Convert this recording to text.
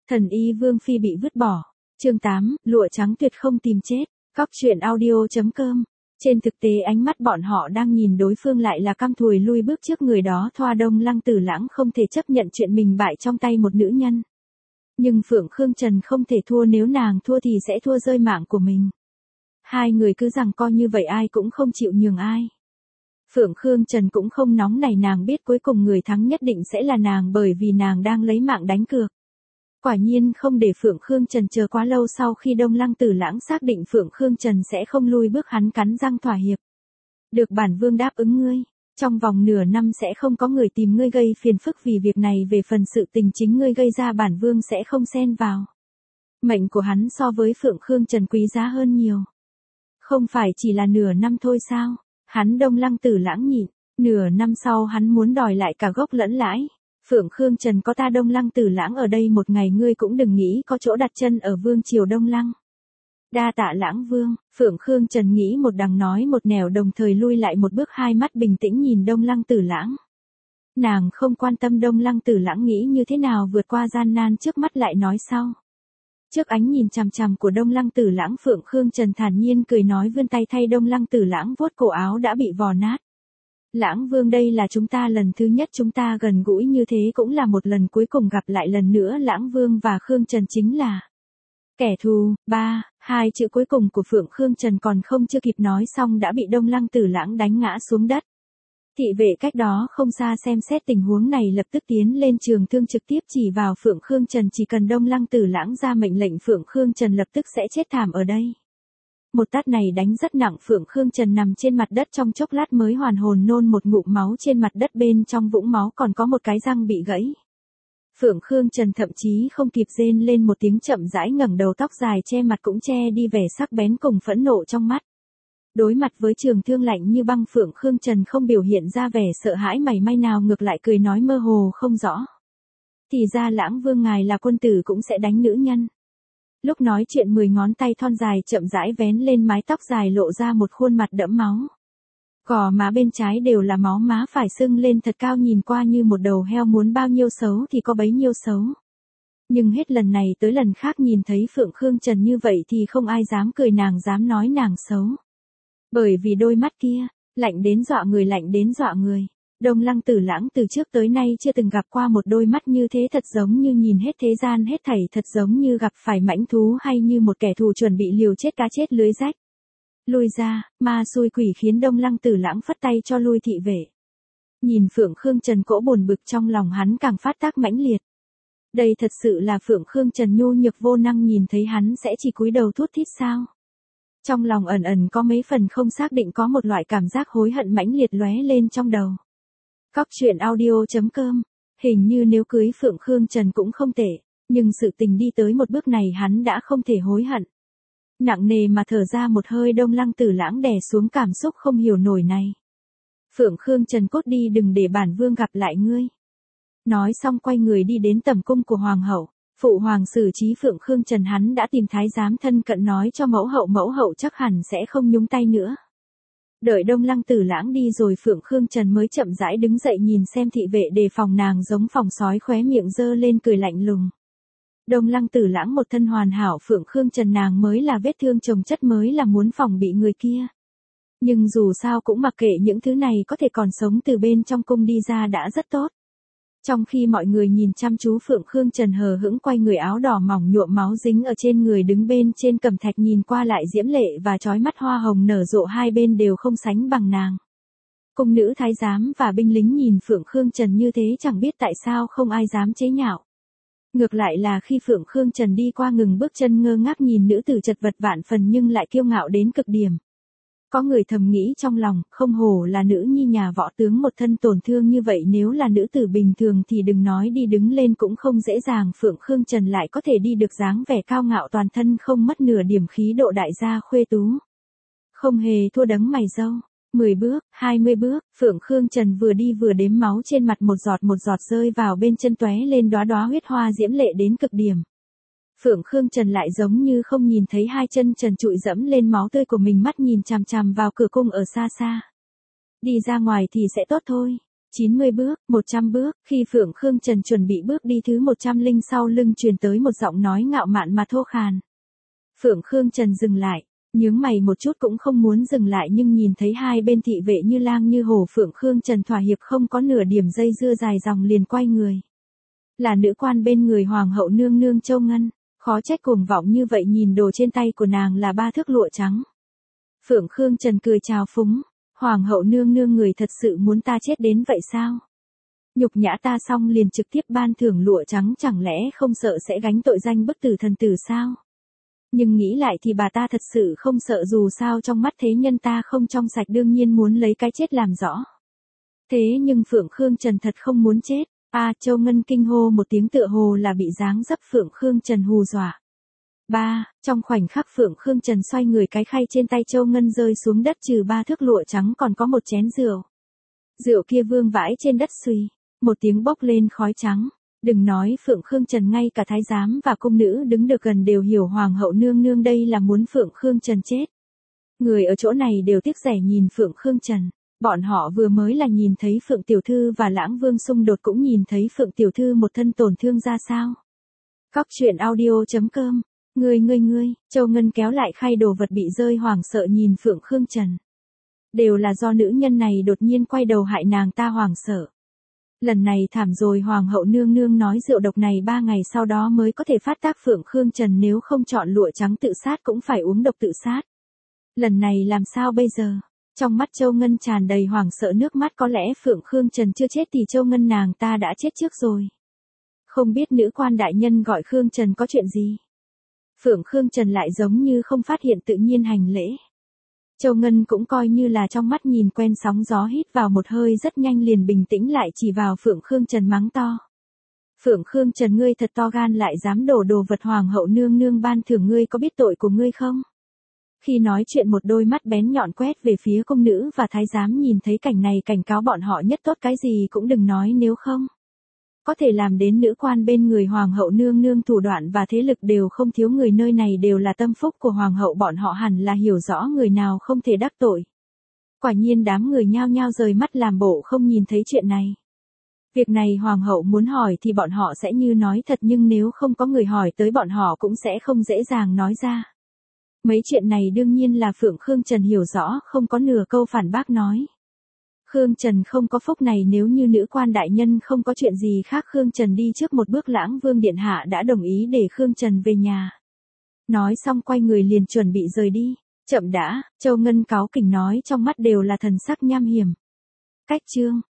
Thần y Vương Phi bị vứt bỏ. Chương 8, lụa trắng tuyệt không tìm chết. Cóc truyện audio.com. Trên thực tế ánh mắt bọn họ đang nhìn đối phương lại là căm thùi lui bước trước người đó. Thoa Đông Lăng Tử Lãng không thể chấp nhận chuyện mình bại trong tay một nữ nhân. Nhưng Phượng Khương Trần không thể thua, nếu nàng thua thì sẽ thua rơi mạng của mình. Hai người cứ giằng co như vậy ai cũng không chịu nhường ai. Phượng Khương Trần cũng không nóng nảy, nàng biết cuối cùng người thắng nhất định sẽ là nàng bởi vì nàng đang lấy mạng đánh cược. Quả nhiên không để Phượng Khương Trần chờ quá lâu, sau khi Đông Lăng Tử Lãng xác định Phượng Khương Trần sẽ không lui bước, hắn cắn răng thỏa hiệp. Được, bản vương đáp ứng ngươi. Trong vòng nửa năm sẽ không có người tìm ngươi gây phiền phức vì việc này, về phần sự tình chính ngươi gây ra bản vương sẽ không xen vào. Mệnh của hắn so với Phượng Khương Trần quý giá hơn nhiều. Không phải chỉ là nửa năm thôi sao? Hắn Đông Lăng Tử Lãng nhịn, nửa năm sau hắn muốn đòi lại cả gốc lẫn lãi. Phượng Khương Trần, có ta Đông Lăng Tử Lãng ở đây một ngày ngươi cũng đừng nghĩ có chỗ đặt chân ở vương triều Đông Lăng. Đa tạ Lãng Vương. Phượng Khương Trần nghĩ một đằng nói một nẻo, đồng thời lui lại một bước, hai mắt bình tĩnh nhìn Đông Lăng Tử Lãng. Nàng không quan tâm Đông Lăng Tử Lãng nghĩ như thế nào vượt qua gian nan trước mắt, lại nói sau. Trước ánh nhìn chằm chằm của Đông Lăng Tử Lãng, Phượng Khương Trần thản nhiên cười nói, vươn tay thay Đông Lăng Tử Lãng vuốt cổ áo đã bị vò nát. Lãng Vương, đây là chúng ta lần thứ nhất chúng ta gần gũi như thế, cũng là một lần cuối cùng gặp lại lần nữa. Lãng Vương và Khương Trần chính là kẻ thù. Hai chữ cuối cùng của Phượng Khương Trần còn không chưa kịp nói xong đã bị Đông Lăng Tử Lãng đánh ngã xuống đất. Thị vệ cách đó không xa xem xét tình huống này lập tức tiến lên trường thương trực tiếp chỉ vào Phượng Khương Trần, chỉ cần Đông Lăng Tử Lãng ra mệnh lệnh Phượng Khương Trần lập tức sẽ chết thảm ở đây. Một tát này đánh rất nặng, Phượng Khương Trần nằm trên mặt đất trong chốc lát mới hoàn hồn, nôn một ngụm máu trên mặt đất, bên trong vũng máu còn có một cái răng bị gãy. Phượng Khương Trần thậm chí không kịp rên lên một tiếng, chậm rãi ngẩng đầu, tóc dài che mặt cũng che đi vẻ sắc bén cùng phẫn nộ trong mắt. Đối mặt với trường thương lạnh như băng, Phượng Khương Trần không biểu hiện ra vẻ sợ hãi mảy may nào, ngược lại cười nói mơ hồ không rõ. Thì ra Lãng Vương ngài là quân tử cũng sẽ đánh nữ nhân. Lúc nói chuyện 10 ngón tay thon dài chậm rãi vén lên mái tóc dài, lộ ra một khuôn mặt đẫm máu. Gò má bên trái đều là máu, má phải sưng lên thật cao, nhìn qua như một đầu heo, muốn bao nhiêu xấu thì có bấy nhiêu xấu. Nhưng hết lần này tới lần khác nhìn thấy Phượng Khương Trần như vậy thì không ai dám cười nàng, dám nói nàng xấu. Bởi vì đôi mắt kia, lạnh đến dọa người, lạnh đến dọa người. Đông Lăng Tử Lãng từ trước tới nay chưa từng gặp qua một đôi mắt như thế, thật giống như nhìn hết thế gian hết thảy, thật giống như gặp phải mãnh thú hay như một kẻ thù chuẩn bị liều chết, cá chết lưới rách. Lui ra, ma xui quỷ khiến. Đông Lăng Tử Lãng phất tay cho lui thị vệ. Nhìn Phượng Khương Trần cỗ buồn bực trong lòng hắn càng phát tác mãnh liệt. Đây thật sự là Phượng Khương Trần nhu nhược vô năng, nhìn thấy hắn sẽ chỉ cúi đầu thút thít sao? Trong lòng ẩn ẩn có mấy phần không xác định, có một loại cảm giác hối hận mãnh liệt lóe lên trong đầu. Cóc truyện audio.com. Hình như nếu cưới Phượng Khương Trần cũng không tệ, nhưng sự tình đi tới một bước này hắn đã không thể hối hận. Nặng nề mà thở ra một hơi, Đông Lăng Tử Lãng đè xuống cảm xúc không hiểu nổi này. Phượng Khương Trần, cốt đi, đừng để bản vương gặp lại ngươi. Nói xong quay người đi đến tẩm cung của hoàng hậu. Phụ hoàng xử trí Phượng Khương Trần, hắn đã tìm thái giám thân cận nói cho mẫu hậu chắc hẳn sẽ không nhúng tay nữa. Đợi Đông Lăng Tử Lãng đi rồi, Phượng Khương Trần mới chậm rãi đứng dậy, nhìn xem thị vệ đề phòng nàng giống phòng sói, khóe miệng giơ lên cười lạnh lùng. Đông Lăng Tử Lãng một thân hoàn hảo, Phượng Khương Trần nàng mới là vết thương chồng chất, mới là muốn phòng bị người kia. Nhưng dù sao cũng mặc kệ những thứ này, có thể còn sống từ bên trong cung đi ra đã rất tốt. Trong khi mọi người nhìn chăm chú, Phượng Khương Trần hờ hững quay người, áo đỏ mỏng nhuộm máu dính ở trên người, đứng bên trên cẩm thạch, nhìn qua lại diễm lệ và chói mắt, hoa hồng nở rộ, hai bên đều không sánh bằng nàng. Cung nữ, thái giám và binh lính nhìn Phượng Khương Trần như thế chẳng biết tại sao không ai dám chế nhạo. Ngược lại là khi Phượng Khương Trần đi qua, ngừng bước chân ngơ ngác nhìn nữ tử chật vật vạn phần nhưng lại kiêu ngạo đến cực điểm. Có người thầm nghĩ trong lòng, không hổ là nữ nhi nhà võ tướng, một thân tổn thương như vậy, nếu là nữ tử bình thường thì đừng nói đi đứng lên cũng không dễ dàng. Phượng Khương Trần lại có thể đi được dáng vẻ cao ngạo, toàn thân không mất nửa điểm khí độ đại gia khuê tú. Không hề thua đấng mày râu. 10 bước, 20 bước, Phượng Khương Trần vừa đi vừa đếm máu trên mặt, một giọt rơi vào bên chân, tóe lên đóa đóa huyết hoa diễm lệ đến cực điểm. Phượng Khương Trần lại giống như không nhìn thấy hai chân trần trụi dẫm lên máu tươi của mình, mắt nhìn chằm chằm vào cửa cung ở xa xa. Đi ra ngoài thì sẽ tốt thôi. 90 bước, 100 bước, khi Phượng Khương Trần chuẩn bị bước đi thứ 100 linh sau lưng truyền tới một giọng nói ngạo mạn mà thô khàn. Phượng Khương Trần dừng lại, nhướng mày một chút cũng không muốn dừng lại nhưng nhìn thấy hai bên thị vệ như lang như hổ, Phượng Khương Trần thỏa hiệp không có nửa điểm dây dưa dài dòng liền quay người. Là nữ quan bên người Hoàng hậu nương nương Châu Ngân, khó trách cuồng vọng như vậy, nhìn đồ trên tay của nàng là 3 thước lụa trắng. Phượng Khương Trần cười chào phúng, Hoàng hậu nương nương, người thật sự muốn ta chết đến vậy sao? Nhục nhã ta xong liền trực tiếp ban thưởng lụa trắng, chẳng lẽ không sợ sẽ gánh tội danh bức tử thần tử sao? Nhưng nghĩ lại thì bà ta thật sự không sợ, dù sao trong mắt thế nhân ta không trong sạch, đương nhiên muốn lấy cái chết làm rõ. Thế nhưng Phượng Khương Trần thật không muốn chết. Châu Ngân kinh hô một tiếng, tựa hồ là bị dáng dấp Phượng Khương Trần hù dọa. Trong khoảnh khắc Phượng Khương Trần xoay người, cái khay trên tay Châu Ngân rơi xuống đất, trừ 3 thước lụa trắng còn có một chén rượu. Rượu kia vương vãi trên đất, suy một tiếng bốc lên khói trắng. Đừng nói Phượng Khương Trần, ngay cả thái giám và cung nữ đứng được gần đều hiểu Hoàng hậu nương nương đây là muốn Phượng Khương Trần chết. Người ở chỗ này đều tiếc rẻ nhìn Phượng Khương Trần. Bọn họ vừa mới là nhìn thấy Phượng Tiểu Thư và Lãng Vương xung đột, cũng nhìn thấy Phượng Tiểu Thư một thân tổn thương ra sao. Cóc truyện audio.com. Ngươi, Châu Ngân kéo lại khay, đồ vật bị rơi, hoảng sợ nhìn Phượng Khương Trần. Đều là do nữ nhân này đột nhiên quay đầu hại nàng ta, hoảng sợ. Lần này thảm rồi, Hoàng hậu nương nương nói rượu độc này 3 ngày sau đó mới có thể phát tác, Phượng Khương Trần nếu không chọn lụa trắng tự sát cũng phải uống độc tự sát. Lần này làm sao bây giờ? Trong mắt Châu Ngân tràn đầy hoảng sợ nước mắt, có lẽ Phượng Khương Trần chưa chết thì Châu Ngân nàng ta đã chết trước rồi. Không biết nữ quan đại nhân gọi Khương Trần có chuyện gì? Phượng Khương Trần lại giống như không phát hiện, tự nhiên hành lễ. Châu Ngân cũng coi như là trong mắt nhìn quen sóng gió, hít vào một hơi rất nhanh liền bình tĩnh lại, chỉ vào Phượng Khương Trần mắng to. Phượng Khương Trần, ngươi thật to gan, lại dám đổ đồ vật Hoàng hậu nương nương ban thưởng ngươi, có biết tội của ngươi không? Khi nói chuyện một đôi mắt bén nhọn quét về phía cung nữ và thái giám, nhìn thấy cảnh này cảnh cáo bọn họ nhất tốt cái gì cũng đừng nói, nếu không có thể làm đến nữ quan bên người Hoàng hậu nương nương thủ đoạn và thế lực đều không thiếu, người nơi này đều là tâm phúc của Hoàng hậu, bọn họ hẳn là hiểu rõ người nào không thể đắc tội. Quả nhiên đám người nhao nhao rời mắt làm bộ không nhìn thấy chuyện này. Việc này Hoàng hậu muốn hỏi thì bọn họ sẽ như nói thật, nhưng nếu không có người hỏi tới bọn họ cũng sẽ không dễ dàng nói ra. Mấy chuyện này đương nhiên là Phượng Khương Trần hiểu rõ, không có nửa câu phản bác nói. Khương Trần không có phúc này, nếu như nữ quan đại nhân không có chuyện gì khác, Khương Trần đi trước một bước, Lãng Vương điện hạ đã đồng ý để Khương Trần về nhà. Nói xong quay người liền chuẩn bị rời đi. Chậm đã, Châu Ngân cáu kỉnh nói, trong mắt đều là thần sắc nham hiểm. Cách chương